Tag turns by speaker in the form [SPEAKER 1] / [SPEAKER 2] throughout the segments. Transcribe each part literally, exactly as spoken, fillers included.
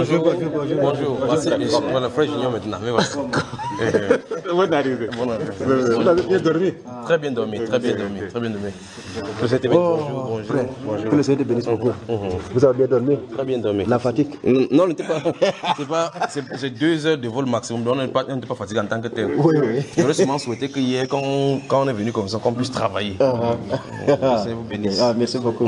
[SPEAKER 1] Bonjour, bonjour, bonjour. Bonjour. Voilà, frère Junior maintenant. Mais voilà.
[SPEAKER 2] Bonne arrivée. Vous avez bien dormi?
[SPEAKER 1] Très bien dormi, très bien dormi, très bien dormi. Bonjour, bonjour.
[SPEAKER 2] Bonjour. Que le Seigneur te bénisse beaucoup. Vous avez bien dormi?
[SPEAKER 1] Très bien dormi.
[SPEAKER 2] La fatigue?
[SPEAKER 1] Non, on n'était pas. C'est pas. C'est deux heures de vol maximum. On n'était pas, pas fatigué en tant que tel.
[SPEAKER 2] Oui, oui.
[SPEAKER 1] J'aurais seulement souhaité que hier, quand on, quand on est venu comme ça, qu'on puisse travailler.
[SPEAKER 2] Ah,
[SPEAKER 1] Que le Seigneur vous bénisse.
[SPEAKER 2] Ah, merci beaucoup.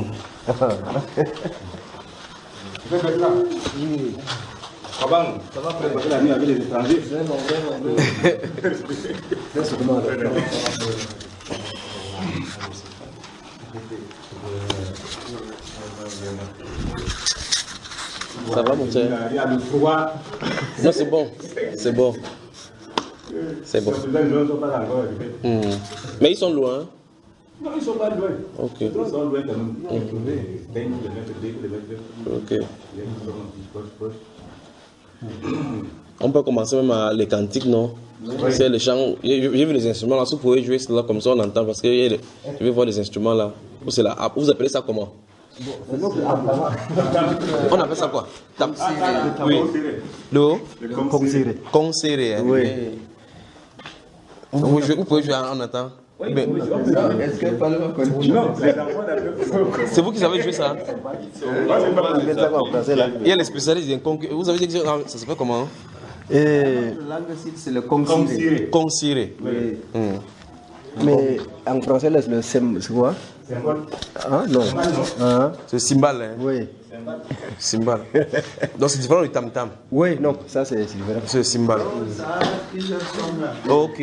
[SPEAKER 2] Comment ça va préparer la nuit avec les étrangers? Vraiment, vraiment.
[SPEAKER 1] Ça va, mon cher?
[SPEAKER 2] Il y a le froid.
[SPEAKER 1] Non, c'est bon. C'est bon. C'est bon. Mmh. Mais ils sont loin.
[SPEAKER 2] Non, ils ne sont pas loin.
[SPEAKER 1] Ok.
[SPEAKER 2] Ils sont loin quand même.
[SPEAKER 1] Ok. On peut commencer même à les cantiques, non? Oui. C'est les chants. J'ai vu les instruments là. Si vous pouvez jouer cela comme ça, on entend parce que les... je vais voir les instruments là. La... Vous appelez ça comment? On appelle ça quoi? Oui. Le
[SPEAKER 2] Concéré.
[SPEAKER 1] Concéré. Oui. Vous, vous pouvez jouer en attendant. Oui, mais... oui, est-ce que c'est vous qui savez jouer ça? Il y a les spécialistes. Vous avez dit que ça se fait comment?
[SPEAKER 2] Et... c'est le concéré.
[SPEAKER 1] Concéré.
[SPEAKER 2] Oui. Hum. Mais en français, le sem, c'est quoi? Ah non. Ah.
[SPEAKER 1] C'est cymbale. Hein?
[SPEAKER 2] Oui.
[SPEAKER 1] Cymbale. Donc c'est différent du tam-tam.
[SPEAKER 2] Oui, non, ça c'est différent.
[SPEAKER 1] C'est cymbale. Ok.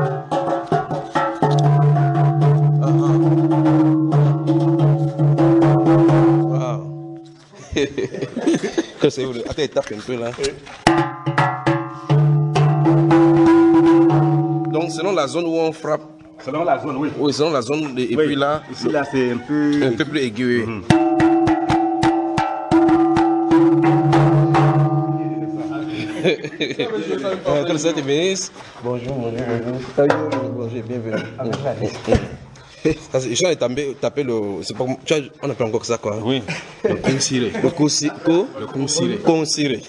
[SPEAKER 1] Wow. Que c'est où? Attends, il tape un peu là. Donc selon la zone où on frappe.
[SPEAKER 2] Selon la zone, oui.
[SPEAKER 1] Oui, selon la zone. Et
[SPEAKER 2] oui.
[SPEAKER 1] Puis là.
[SPEAKER 2] Ici là c'est un peu.
[SPEAKER 1] Un peu plus aigu. Mm-hmm. Que le Seigneur te bénisse. Bonjour, bonjour, bonjour. Bonjour, bienvenue. Je suis allé taper le. C'est pas, on appelle encore ça quoi?
[SPEAKER 2] Oui.
[SPEAKER 1] Le conciré. Le conciré. Le conciré. Conciré.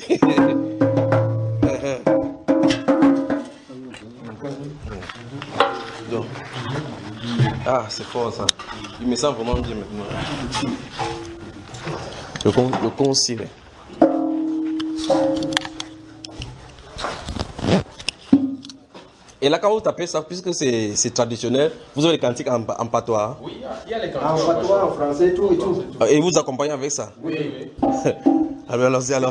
[SPEAKER 1] Donc. Ah, c'est fort ça. Il me sent vraiment bien maintenant. Le, con, le conciré. Et là, quand vous tapez ça, puisque c'est traditionnel, vous avez les cantiques en, en patois.
[SPEAKER 2] Oui, il y a les cantiques en patois, en français, tout et tout.
[SPEAKER 1] Et vous accompagnez avec ça?
[SPEAKER 2] Oui, oui.
[SPEAKER 1] Alors, allons-y alors.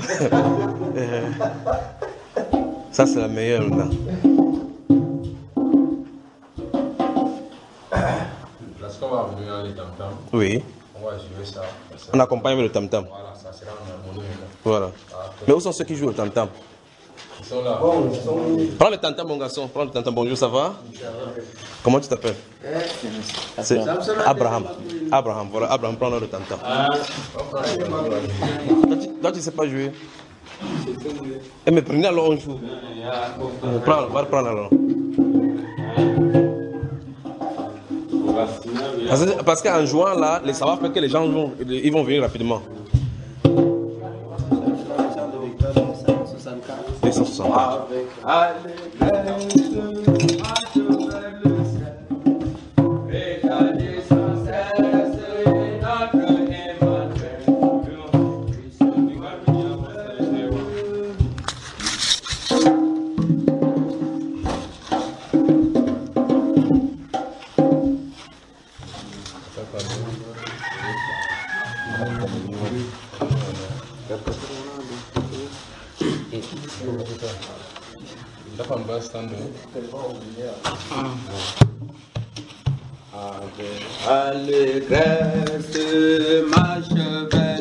[SPEAKER 1] Ça, c'est la meilleure là.
[SPEAKER 3] Lorsqu'on va venir dans les tam-tam,
[SPEAKER 1] oui.
[SPEAKER 3] On va jouer ça. ça
[SPEAKER 1] on accompagne avec le tam-tam.
[SPEAKER 3] Voilà, ça sera en harmonie.
[SPEAKER 1] Voilà. Ah, mais où sont ceux qui jouent le tam-tam?
[SPEAKER 3] Ils sont là.
[SPEAKER 1] Bon, ils sont... Prends le tam-tam, mon garçon. Prends le tam-tam. Bonjour, ça va? Comment tu t'appelles? C'est Abraham. Abraham, voilà. Abraham, prends le tam-tam. Ah. Toi, tu ne sais pas jouer? Eh, mais prenez alors, on joue. Prends, va prendre alors. Parce qu'en jouant là, ça va faire que les gens vont, ils vont venir rapidement. deux cent soixante-quatre.
[SPEAKER 4] Allégresse ma chevelle.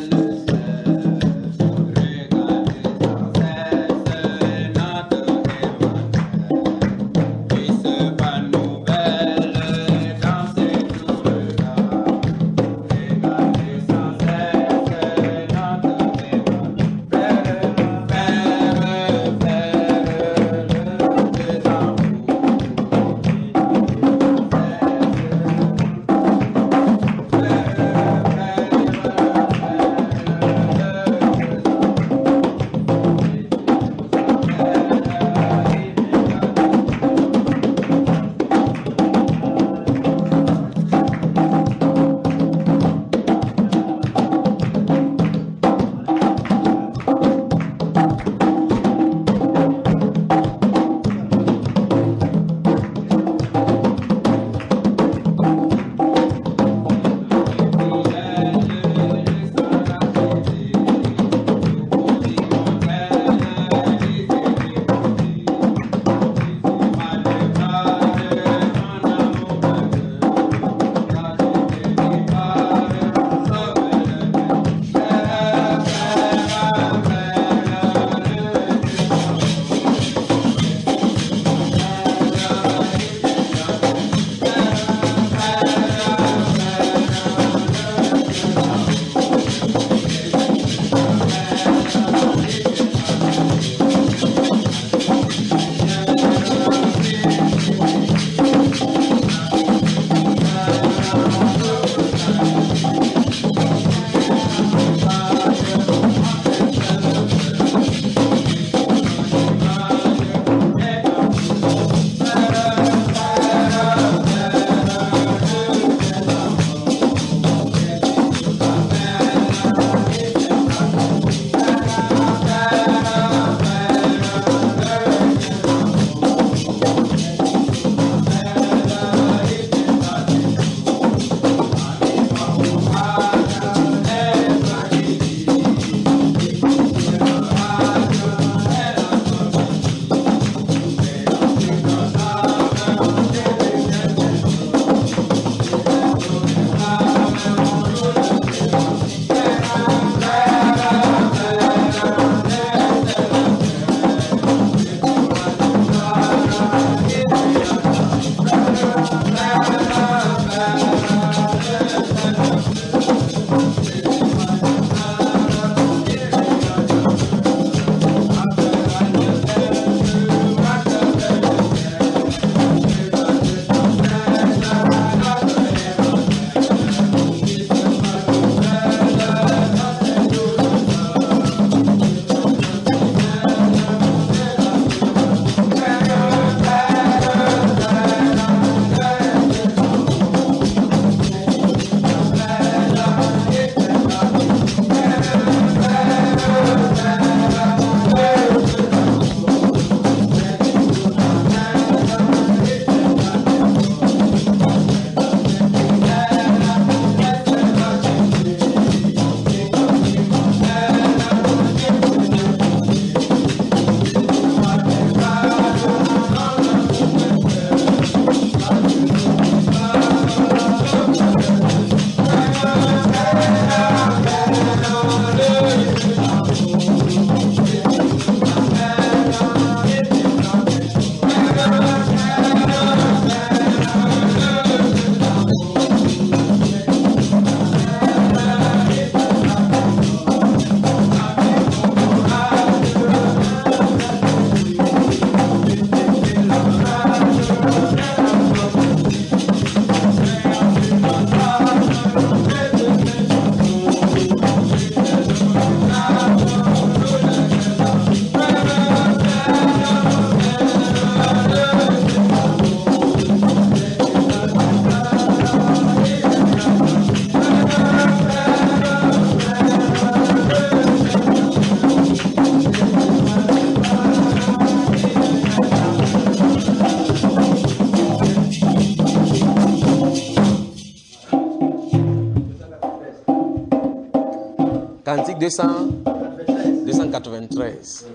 [SPEAKER 1] cantique deux cent quatre-vingt-treize.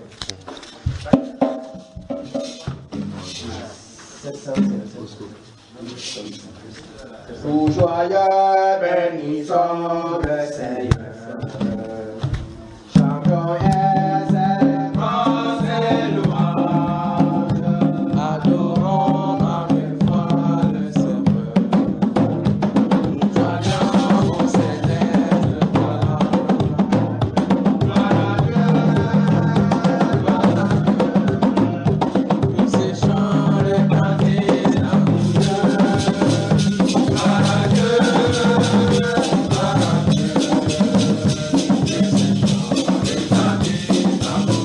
[SPEAKER 2] Pour joyeux bénissons le Seigneur. Chantons et célébrons ses louanges. Adorons avec foi le Seigneur. Joyeux au céleste gloire. Gloire à Dieu, gloire à Dieu. Que ces chants les cantiques d'amour. Gloire à Dieu, gloire à Dieu. Que ces chants les cantiques d'amour.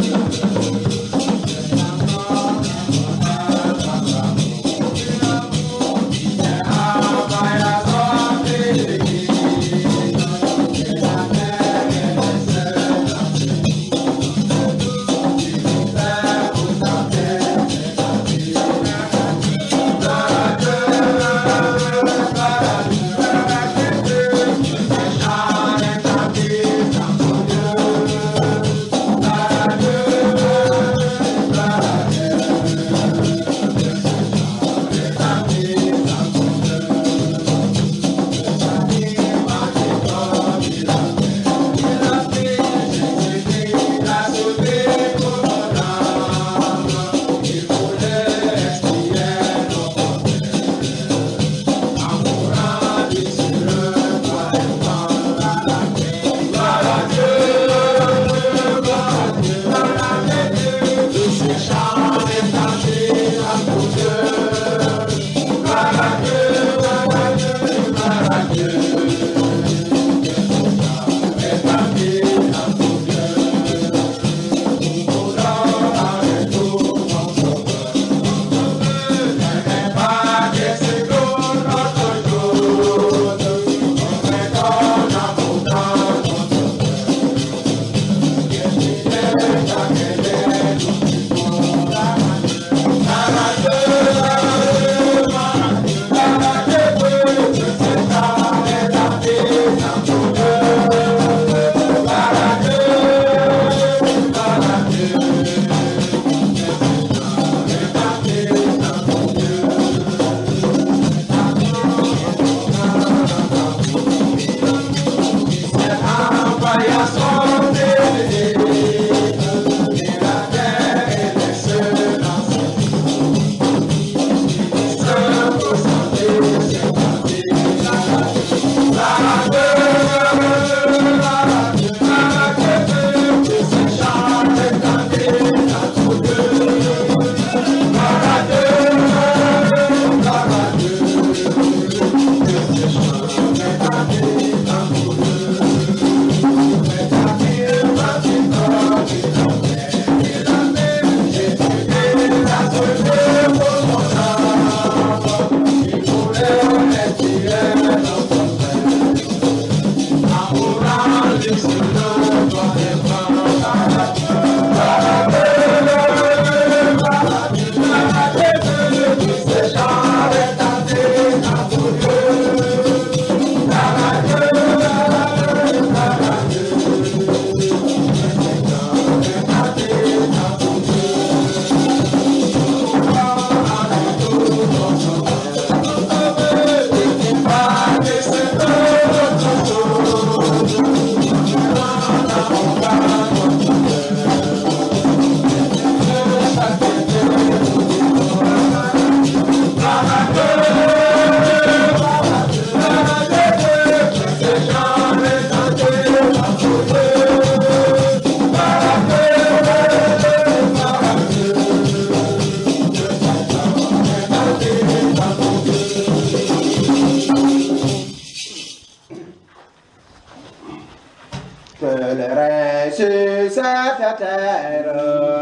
[SPEAKER 2] sur cette terre.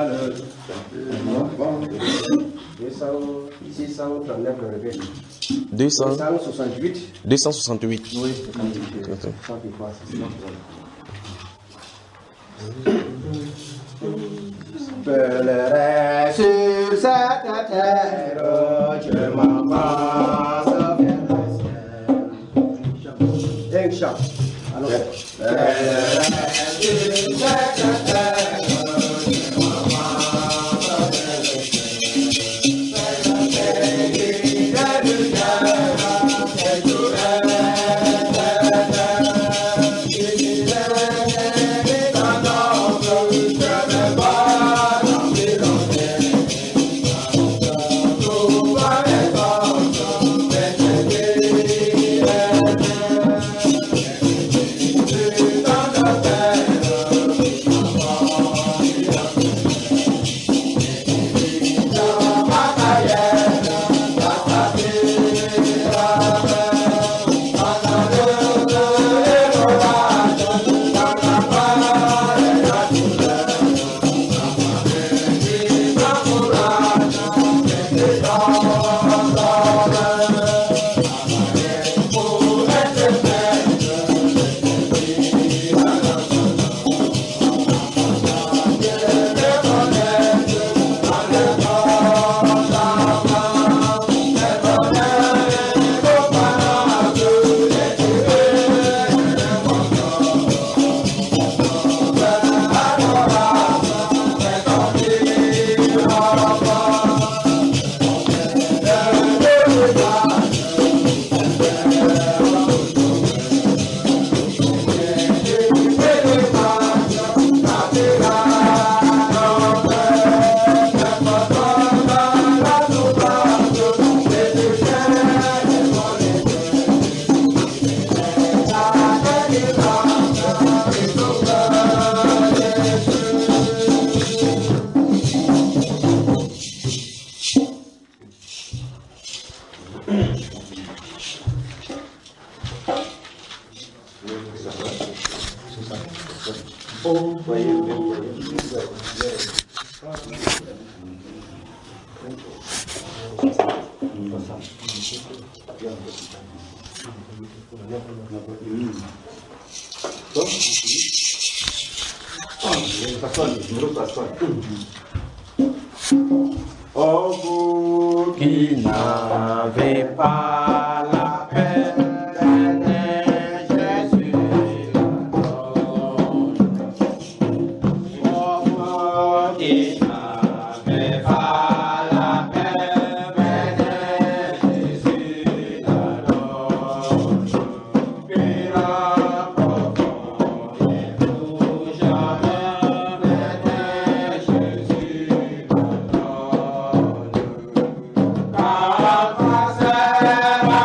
[SPEAKER 2] six cent trente-neuf le revêt.
[SPEAKER 1] deux cents.
[SPEAKER 2] deux cent soixante-huit.
[SPEAKER 1] deux cent soixante-huit.
[SPEAKER 2] Oui, Pèlerin sur cette terre, je m'embrasse vers le ciel. Un chant. Alors,
[SPEAKER 4] Oh, vous qui n'avez pas la peine, venez, Jésus la donne. Oh, vous qui n'avez pas la peine, venez, Jésus la donne. Puis la profond et tout jamais, venez, Jésus la donne. Car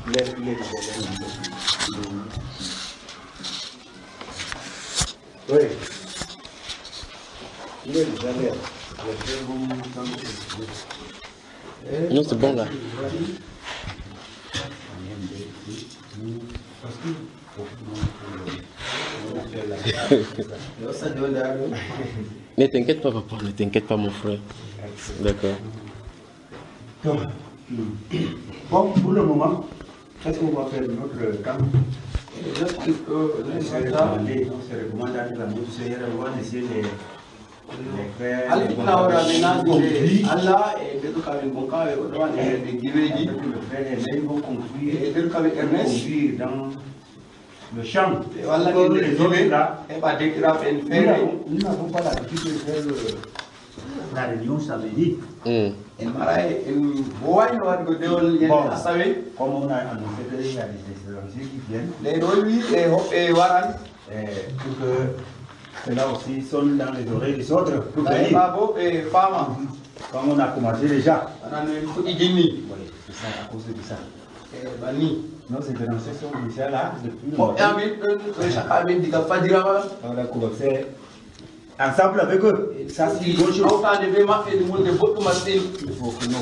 [SPEAKER 5] il est il est oui. Il est déjà l'air.
[SPEAKER 1] Non, c'est bon là. Ne t'inquiète pas, papa, ne t'inquiète pas, mon frère. D'accord.
[SPEAKER 5] Bon, pour le moment, qu'est-ce qu'on va faire de notre camp? C'est recommander la mouture, on va essayer de Allah et de Kavin Bonka et de Giveji, le frère et les vont conclure et de Kavin Ernest dans le champ. Voilà les hommes là, et pas d'écran et faire. Nous n'avons pas l'habitude de faire la réunion samedi. Et Maraï, une voix, nous avons dit à savoir. Comme on a annoncé qu'il y a des étrangers qui viennent. Les Rolly et Waran. Pour que cela aussi sonne dans les oreilles des autres. Pour venir. Et Fama. Comme on a commencé déjà. On a eu une Igini. Oui, c'est ça, à cause de ça. Et Bani. Nos étrangers sont déjà là depuis longtemps. On a commencé ensemble avec eux. Ça, c'est une bonne chose. Il faut que nos frères qui il faut qu'ils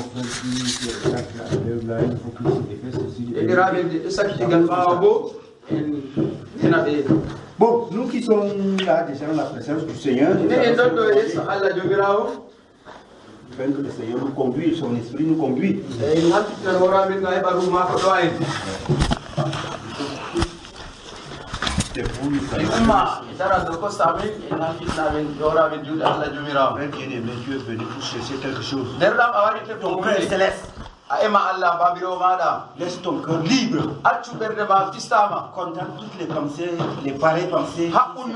[SPEAKER 5] se défassent aussi. Bon, nous qui sommes là déjà dans la présence du Seigneur, afin que le Seigneur nous conduise, son esprit nous conduit. C'est pour nous. Bien-aimé, Dieu est venu pour chercher quelque chose. Ton Père céleste. Laisse ton cœur libre. Condamne toutes les pensées, les pareilles pensées.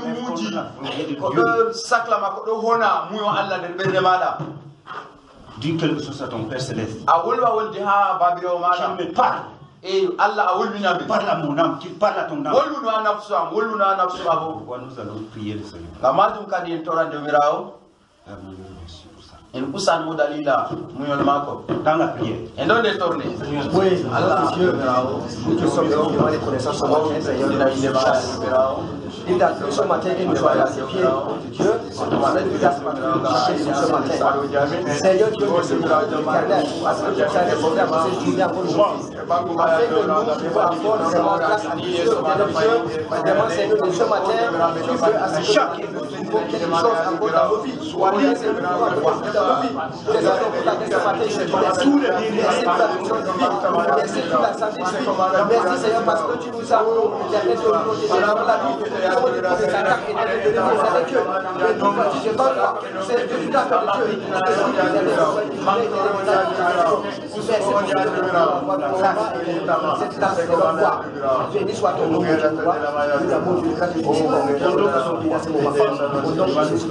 [SPEAKER 5] Dis quelque chose à ton Père céleste. Qu'il me parle. Et Allah parle à mon âme, qu'il parle à ton âme. Pourquoi nous allons prier le Seigneur. Amen. En usan modalila muyol mako dans la prière et dans les tournées. Oui, Allah Dieu, nous te sommes vraiment reconnaissants ce matin, Seigneur, de la vie de il t'a fait ce matin que nous soyons à ses pieds. Dieu, on demande de grâce ce matin. Seigneur Dieu, nous sommes éternel, parce que tu as répondu à ces journées pour nous. Afin que nous puissions avoir vraiment grâce à Dieu, Dieu, vraiment Seigneur, de ce matin, tu veux à ce chaque quelque chose encore dans nos vies. Soit bien, Seigneur, dans nos vies. Les enfants pour la question matin, je te remercie. Merci pour la vision divine. Merci pour la santé divine. Merci Seigneur, parce que tu nous as permis de nous protéger dans la vie. Les attaques éternelles de l'ennemi, c'est avec eux. Et nous, tu sais pas quoi. C'est Dieu, tu dois faire de Dieu. Merci pour la cette tâche de leur foi. Béni soit ton nom, Dieu. Nous avons une grâce de Dieu. Ton nom sont bénis à ce moment. Au nom de Jésus.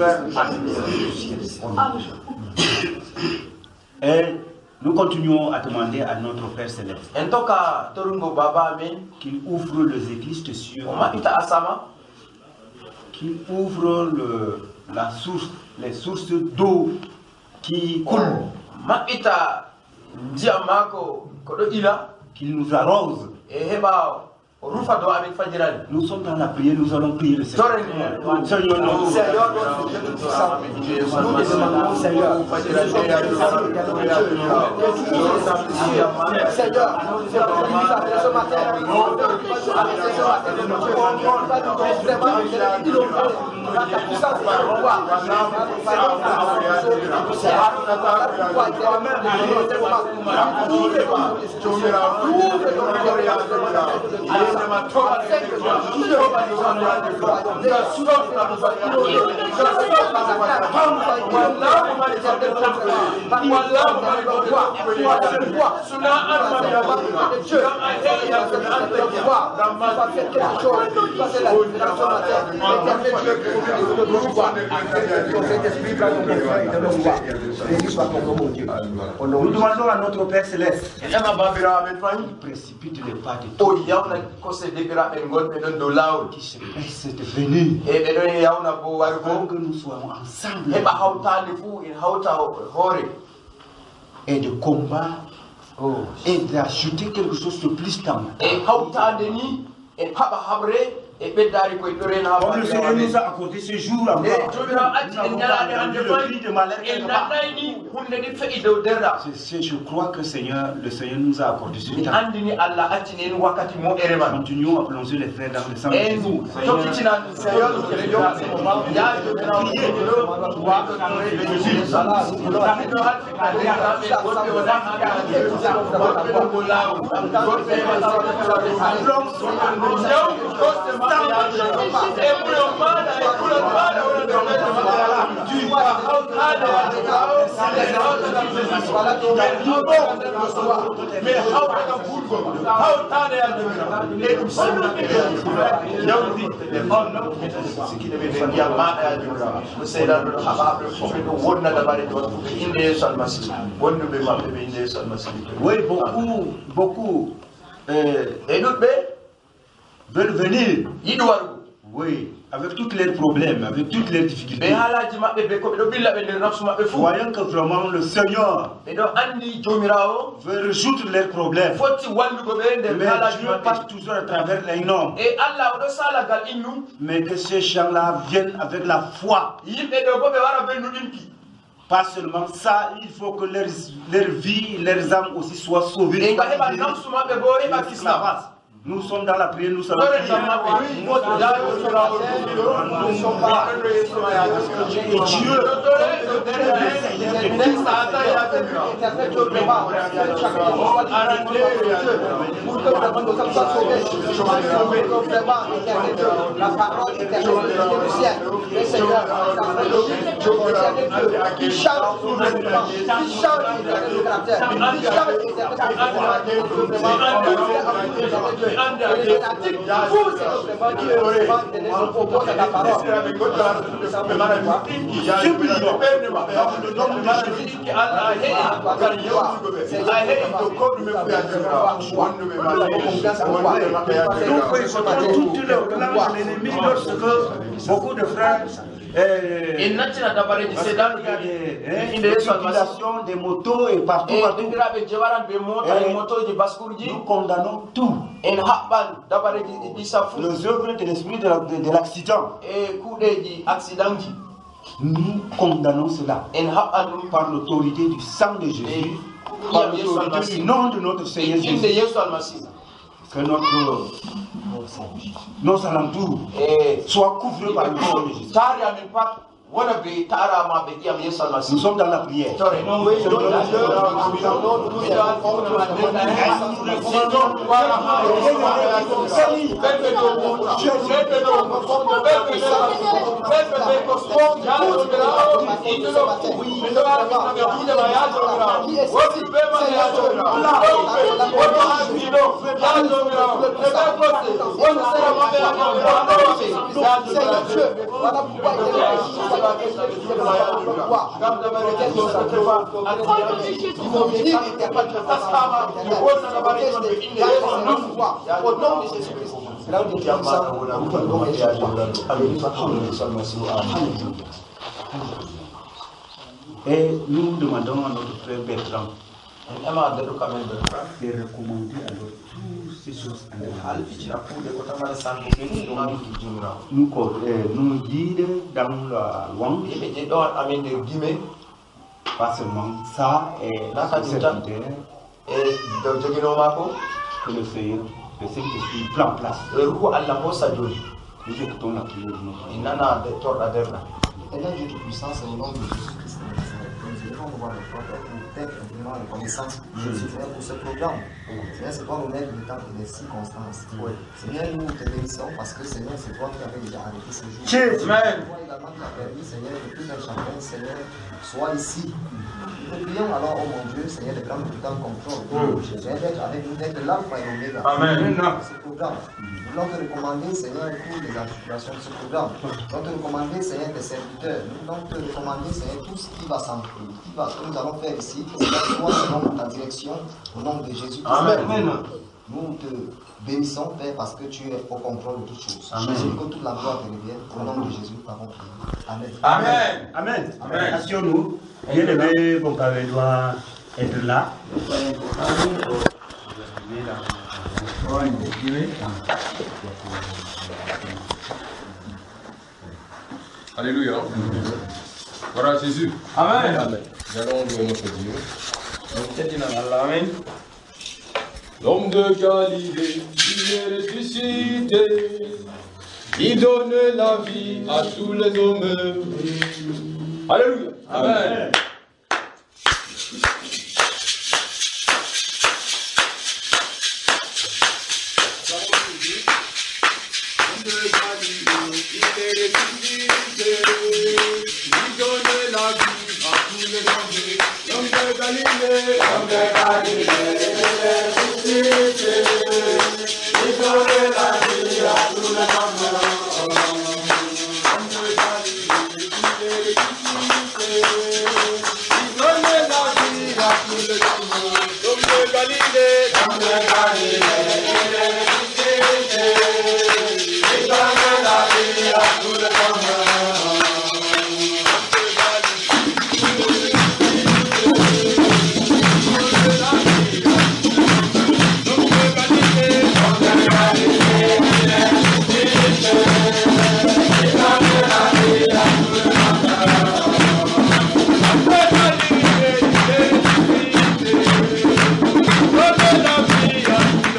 [SPEAKER 5] Et nous continuons à demander à notre Père Céleste qu'il ouvre les églises de cieux, qu'il ouvre le, la source, les sources d'eau qui coulent, qu'il nous arrose. Nous sommes dans la prière, nous allons prier le Seigneur. Seigneur, nous nous demandons, Seigneur, Seigneur, ce matin, nous demandons à notre Père Céleste qu'il précipite les pas de tout qui se presse de venir afin que nous soyons ensemble et de combattre
[SPEAKER 6] et d'ajouter quelque chose de plus tendre. Comme le Seigneur nous a accordé ce jour à moi, nous n'avons pas entendu le cri de malheur quelque part. C'est- Je crois que Seigneur, le Seigneur nous a accordé ce temps. Continuons à plonger les frères dans le sang de Jésus. Oui, beaucoup, beaucoup euh, veulent venir. Oui, avec tous leurs problèmes, avec toutes leurs difficultés. Voyons que vraiment le Seigneur veut résoudre leurs problèmes. Mais Dieu passe toujours à travers les noms. Mais que ces gens-là viennent avec la foi. Pas seulement ça, il faut que leur, leur vie, leurs âmes aussi soient sauvées. Nous sommes dans la prière, nous sommes prier. Et Dieu,
[SPEAKER 7] qui change qui change
[SPEAKER 6] beaucoup de frères
[SPEAKER 5] Il n'a pas d'appareil de sédan,
[SPEAKER 6] des motos et partout, partout. Nous condamnons tout. Les œuvres de l'esprit de l'accident. Nous condamnons cela par l'autorité du sang de Jésus, par l'autorité du nom de notre Seigneur Jésus. Que notre, nos alentours soient couverts par le sang de Jésus. Nous sommes dans la prière. Et nous demandons à notre frère Bertrand de recommander alors toutes ces choses nous, euh, nous guide dans la louange, pas seulement ça, et ce serviteur, que le Seigneur, le Saint-Esprit prend place. Nous écoutons la prière de notre
[SPEAKER 7] Seigneur Dieu Tout-Puissant, c'est au nom de Jésus-Christ de Nazareth. Nous élevons devant le Père pour être infiniment reconnaissance Seigneur pour ce programme. Seigneur, c'est toi l'honneur du temps et des circonstances. Seigneur, nous te bénissons parce que Seigneur, c'est toi qui avais déjà arrêté ce jour.
[SPEAKER 6] Amen.
[SPEAKER 7] Toi également qui as permis, Seigneur, que tout un chacun, Seigneur, soit ici. Nous te prions alors, oh mon Dieu, Seigneur, de prendre tout le temps contrôle. Seigneur, d'être avec nous, d'être l'alpha et l'oméga.
[SPEAKER 6] Amen.
[SPEAKER 7] Ce programme. Nous voulons te recommander, Seigneur, pour les articulations de ce programme. Nous voulons te recommander, Seigneur, des serviteurs. Nous voulons te recommander, Seigneur, tout ce qui va s'entrer, tout ce que nous allons faire ici. Seigneur, toi, selon ta direction, au nom de Jésus.
[SPEAKER 6] Amen.
[SPEAKER 7] Nous te bénissons, Père, parce que tu es au contrôle de toutes choses. Jésus, que toute la gloire te revienne. Au nom de Jésus, nous avons prié. Amen.
[SPEAKER 6] Amen. Amen. Amen. Assure-nous. Bien-aimés, bon Père Edouard, être là.
[SPEAKER 3] Alléluia. Voilà Jésus.
[SPEAKER 5] Amen.
[SPEAKER 1] Amen.
[SPEAKER 3] Nous allons louer notre Dieu.
[SPEAKER 5] Amen.
[SPEAKER 3] L'homme de Galilée, il est ressuscité. Il donne la vie à tous les hommes. Alléluia. Amen.
[SPEAKER 2] Amen.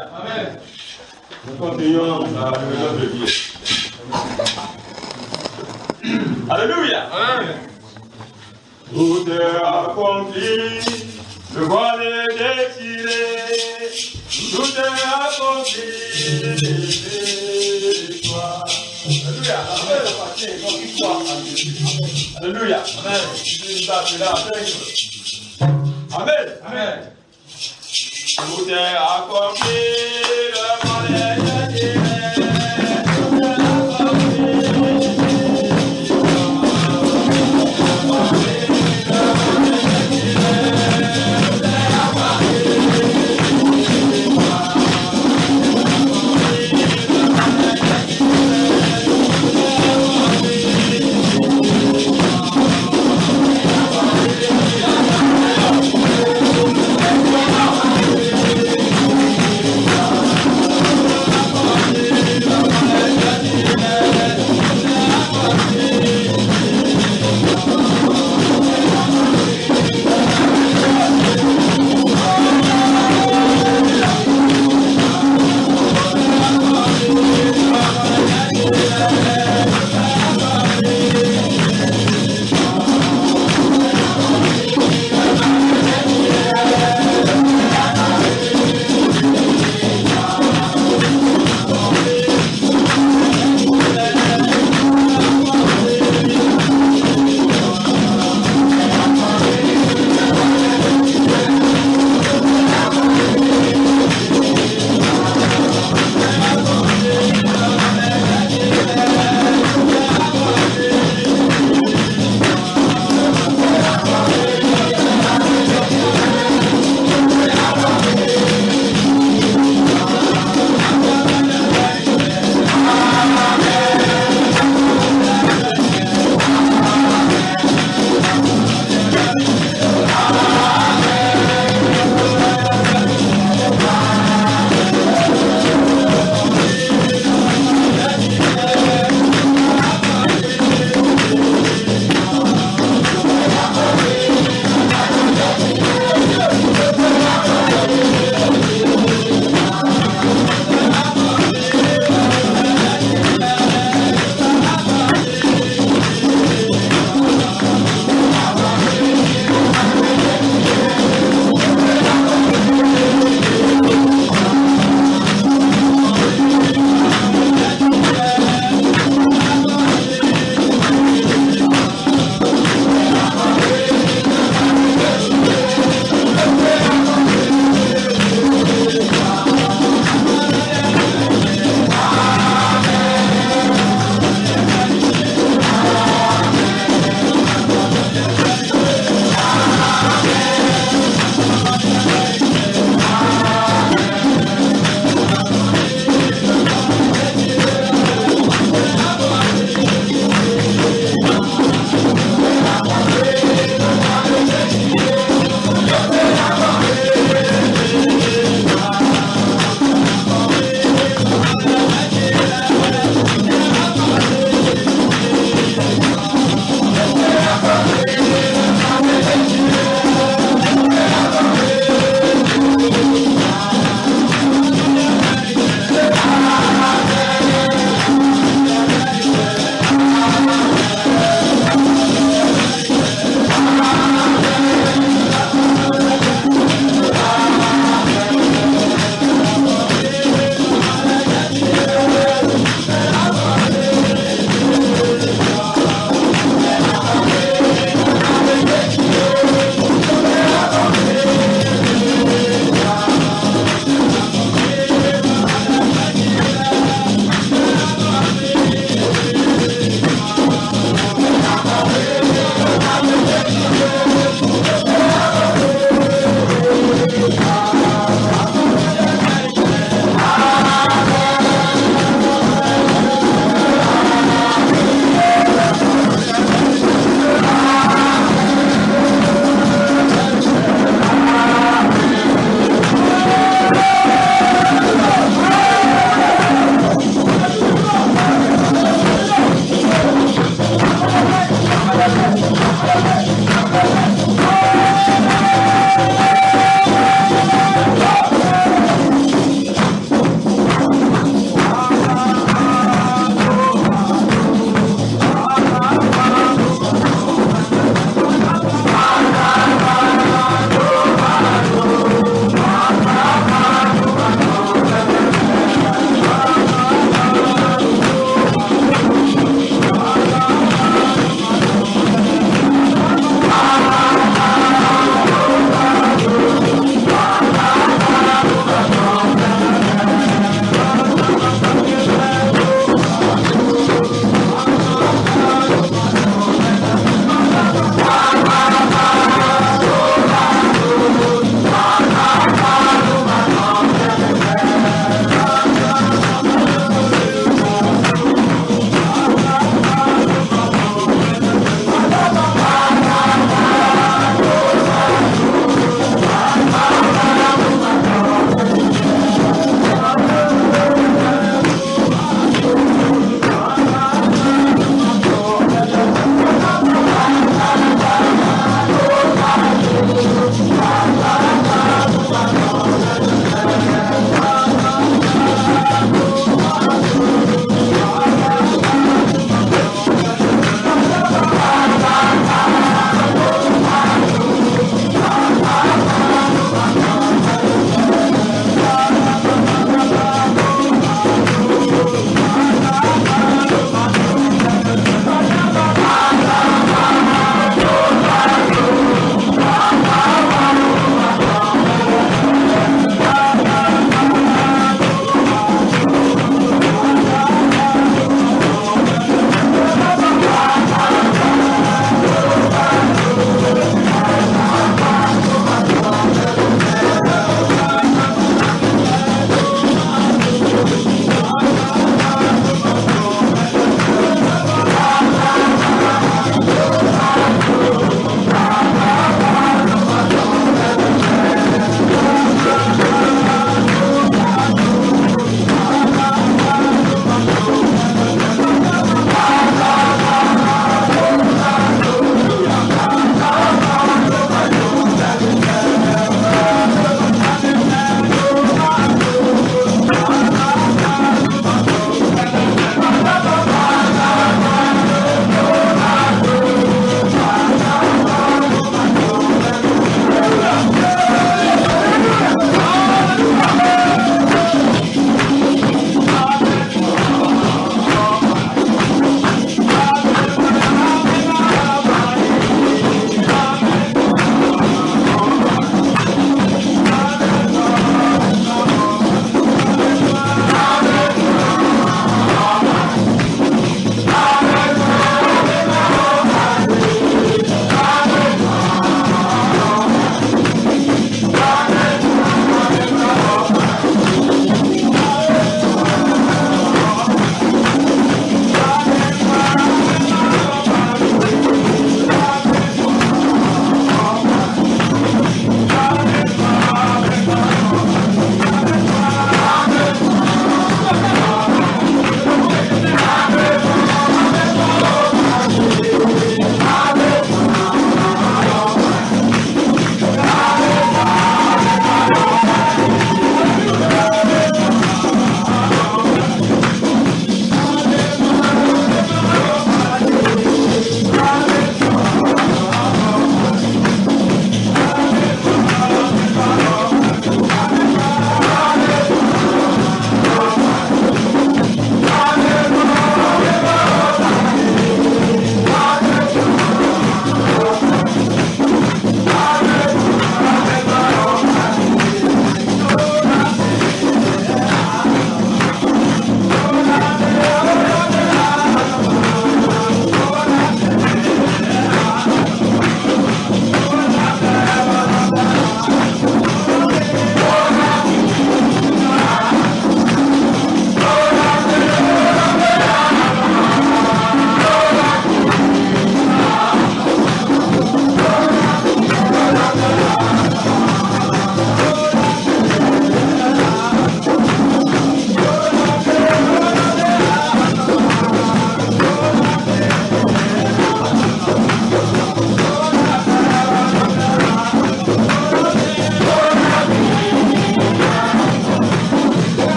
[SPEAKER 3] Amen. Nous continuons la réunion de Dieu. Alléluia. Amen. Tout est accompli, le voile est déchiré, tout est accompli, victoire. Alléluia. Amen. Alléluia. Amen. Amen. Amen. Tout est accompli, le voile est déchiré.
[SPEAKER 2] Amen.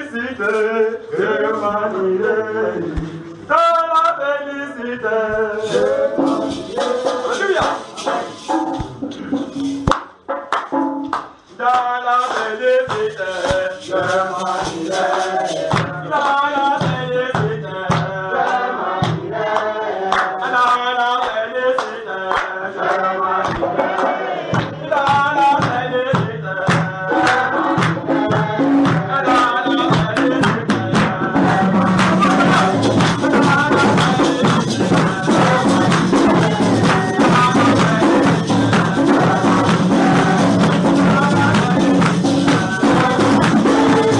[SPEAKER 3] félicité, Emmanuel, dans la félicité. Alléluia. Dans la félicité, Emmanuel, dans la félicité, Emmanuel, dans la félicité, Emmanuel, dans la félicité.
[SPEAKER 2] Thank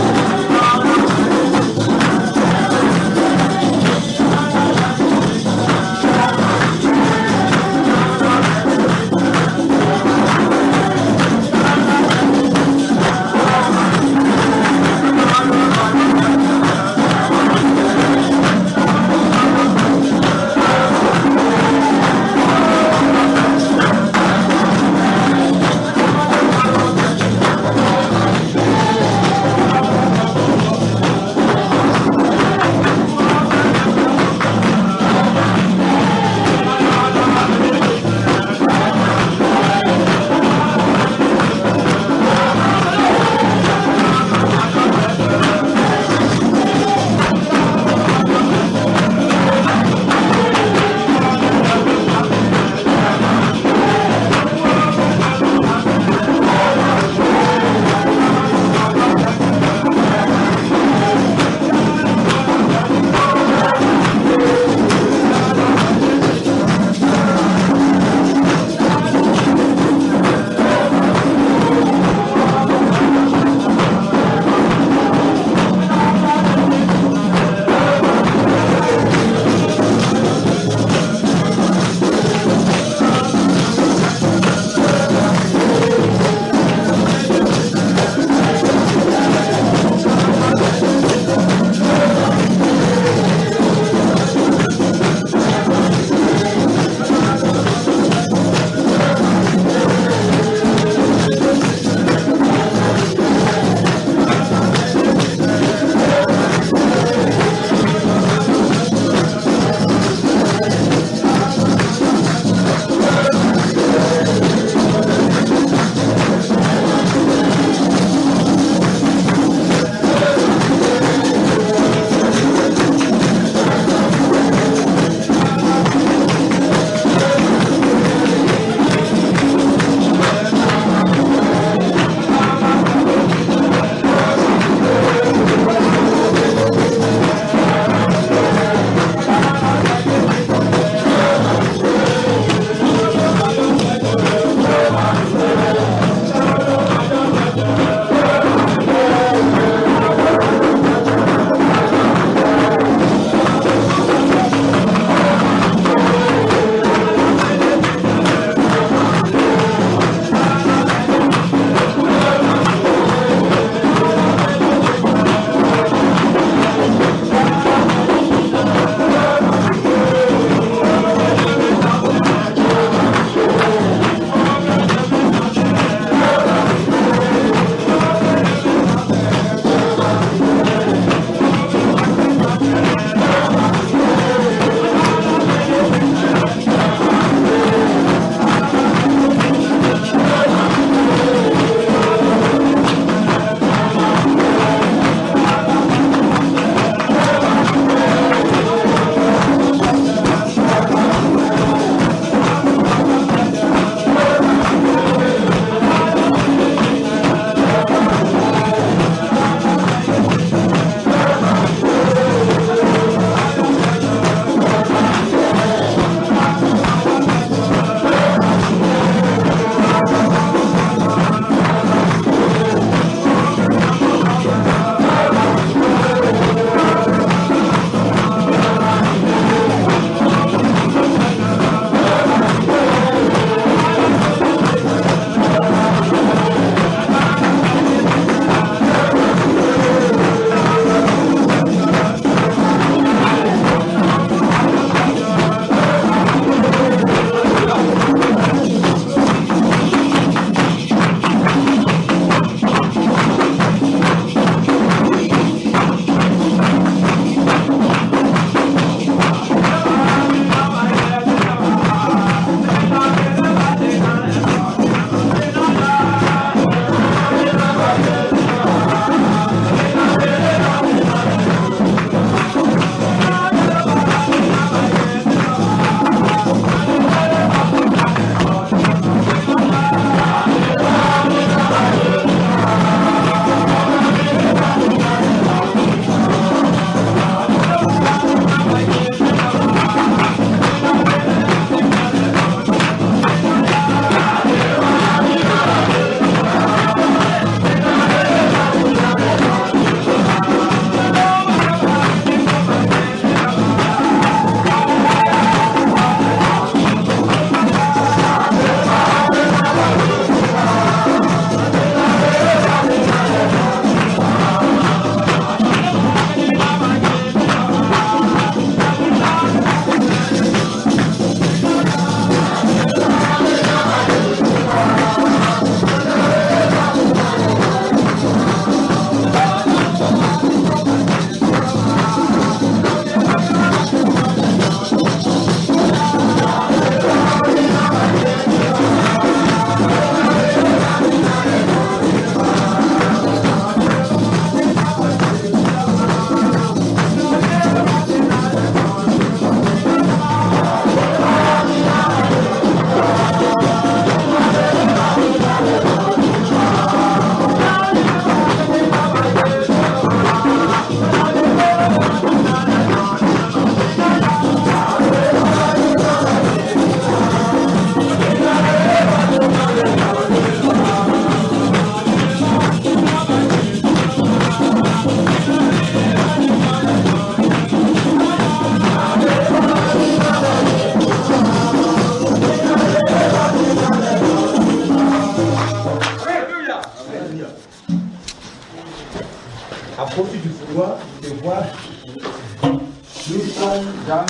[SPEAKER 6] à profit du pouvoir, de voir nous sommes dans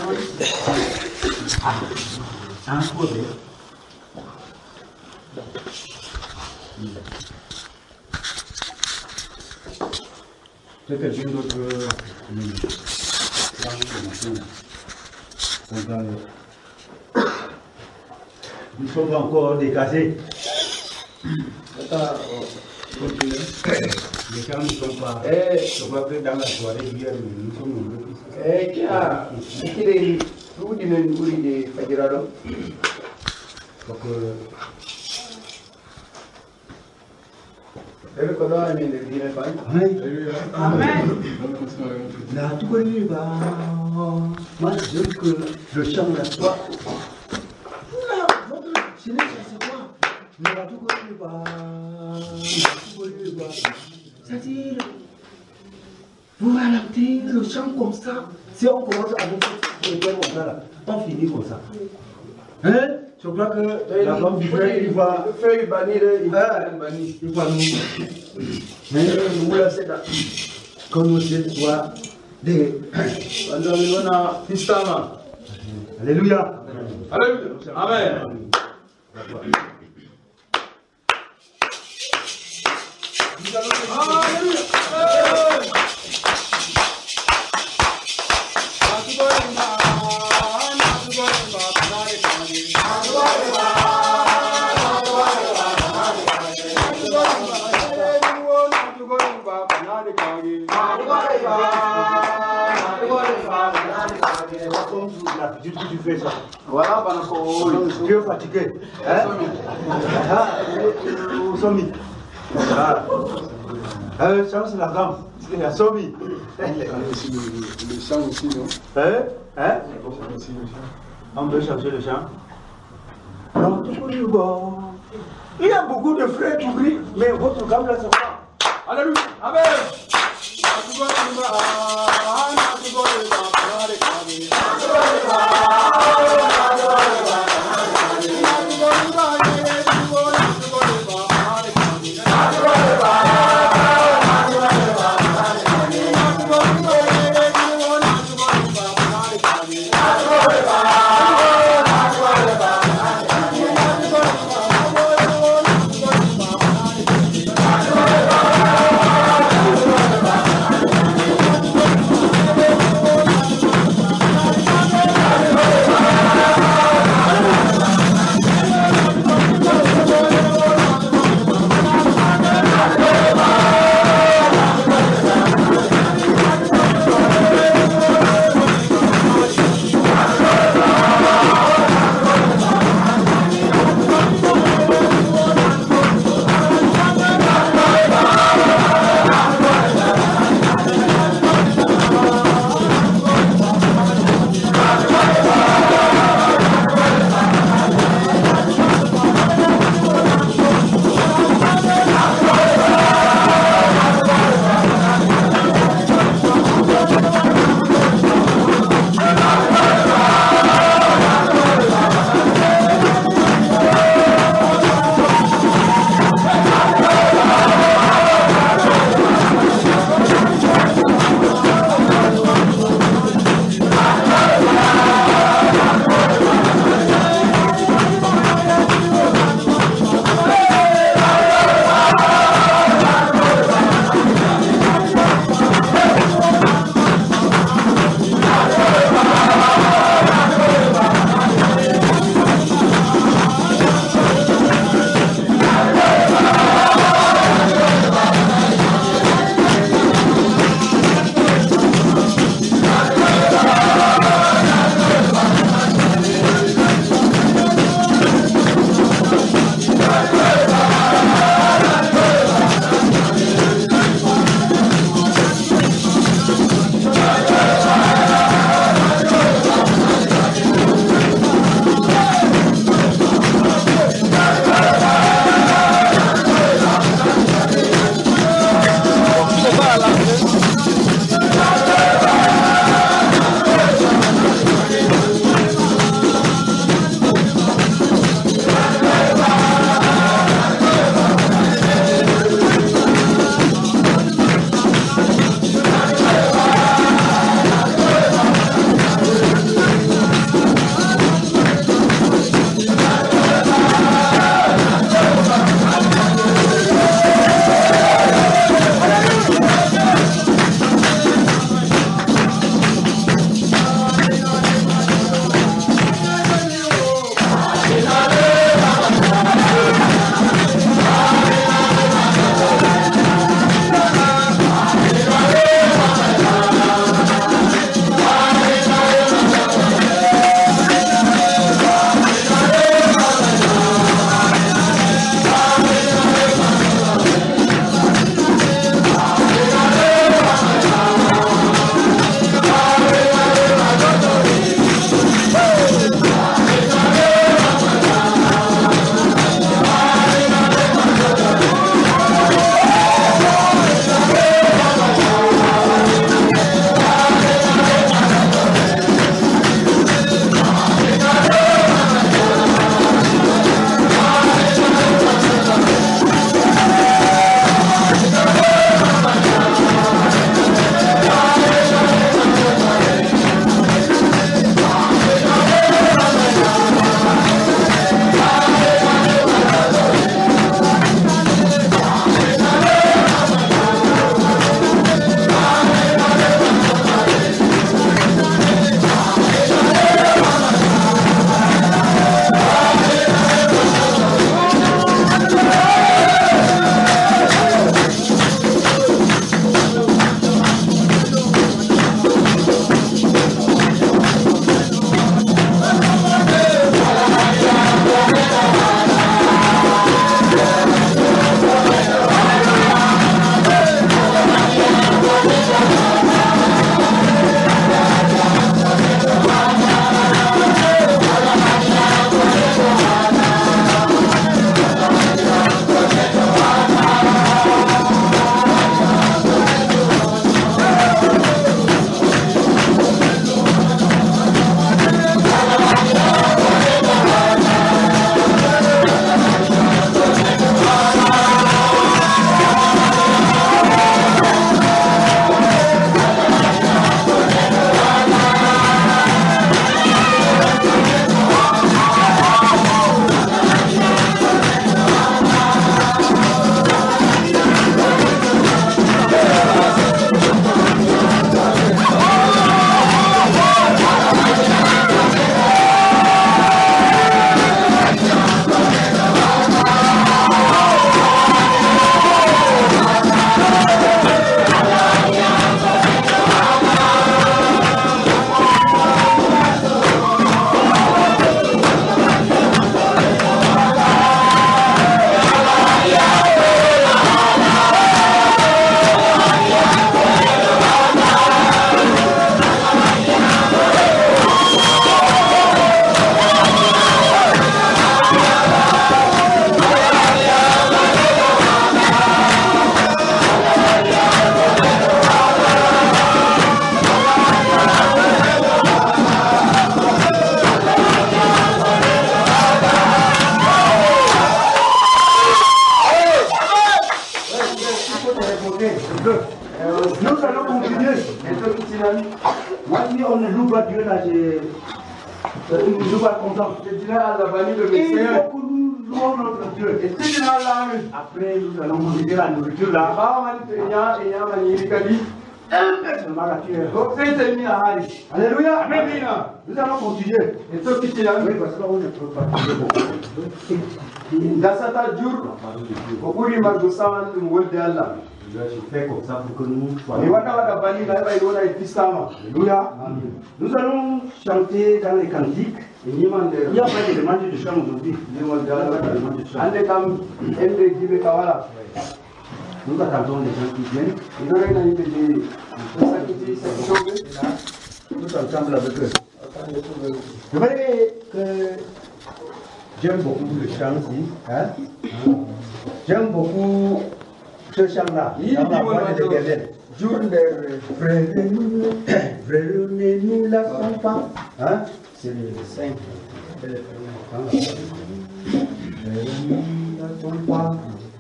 [SPEAKER 6] un projet. C'est quelqu'un d'autre. Nous sommes encore décasés. Les gens ne sont pas. Je crois que dans la soirée hier, nous sommes nombreux.
[SPEAKER 8] Eh, kia, kiri, tu di nenguri di Fajirado.
[SPEAKER 6] Donc,
[SPEAKER 8] Ebe kono ami de dine fai.
[SPEAKER 6] Amen. La tout connu, bah, moi je veux que le chant la soit. Là, votre silence, c'est quoi? La tout connu, bah, tout connu, bah. C'est-à-dire, vous adaptez le chant comme ça. Si on commence à vous faire comme ça, là, on finit comme ça. Hein? Je crois que la femme du frère, il va
[SPEAKER 8] faire bannir, il va
[SPEAKER 6] bannir, il va nous. Mais nous laissons là. Quand nous sommes des. Alléluia.
[SPEAKER 3] Alléluia. Amen.
[SPEAKER 6] Tu fais ça.
[SPEAKER 8] Voilà, pendant
[SPEAKER 6] Tu es fatigué. Hein? Au sommet. Ah. Euh, ça, c'est la gamme. C'est la sommet.
[SPEAKER 8] le chant aussi, non?
[SPEAKER 6] Hein? Hein? On peut chercher le chant. Non, tout le monde. Il y a beaucoup de frères qui prient, mais votre gamme là, c'est pas.
[SPEAKER 3] Alléluia. Amen.
[SPEAKER 2] Amen.
[SPEAKER 8] côté. Nous allons continuer. Moi, si on ne joue pas Dieu, là, j'ai. On ne joue pas content. Et il faut que nous jouons notre Dieu. Et si après, nous allons manger la nourriture là. Alléluia. Amen. Nous allons continuer. Et ceux qui tiennent, oui, parce qu'on ne peut pas. Dans cette jour, beaucoup de gens sont en train de Allah. Je fais comme ça pour que nous soyons. Alléluia. Nous allons chanter dans les cantiques. Il n'y a pas de demande de chant aujourd'hui. Nous attendons les gens qui viennent. Il y aura une année de nous ensemble avec eux. Vous voyez que j'aime beaucoup le chant ici. Hein? J'aime beaucoup ce chant-là. Dans la voix de l'Éternel. Jour de frères, frères, ne nous lassons pas. Hein? C'est le cinq. Frères, ne nous lassons pas.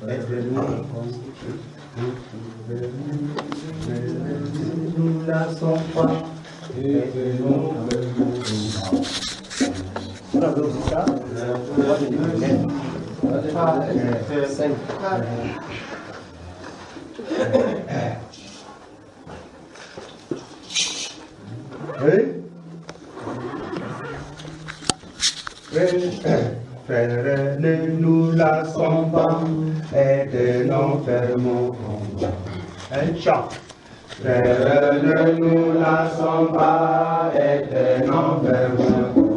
[SPEAKER 8] Nous ne lassons pas. On a aussi ça. cinq. Oui. Frères, ne nous lassons pas et de nos fermons combat. Un chant. Frères, ne nous lassons pas et de nos fermons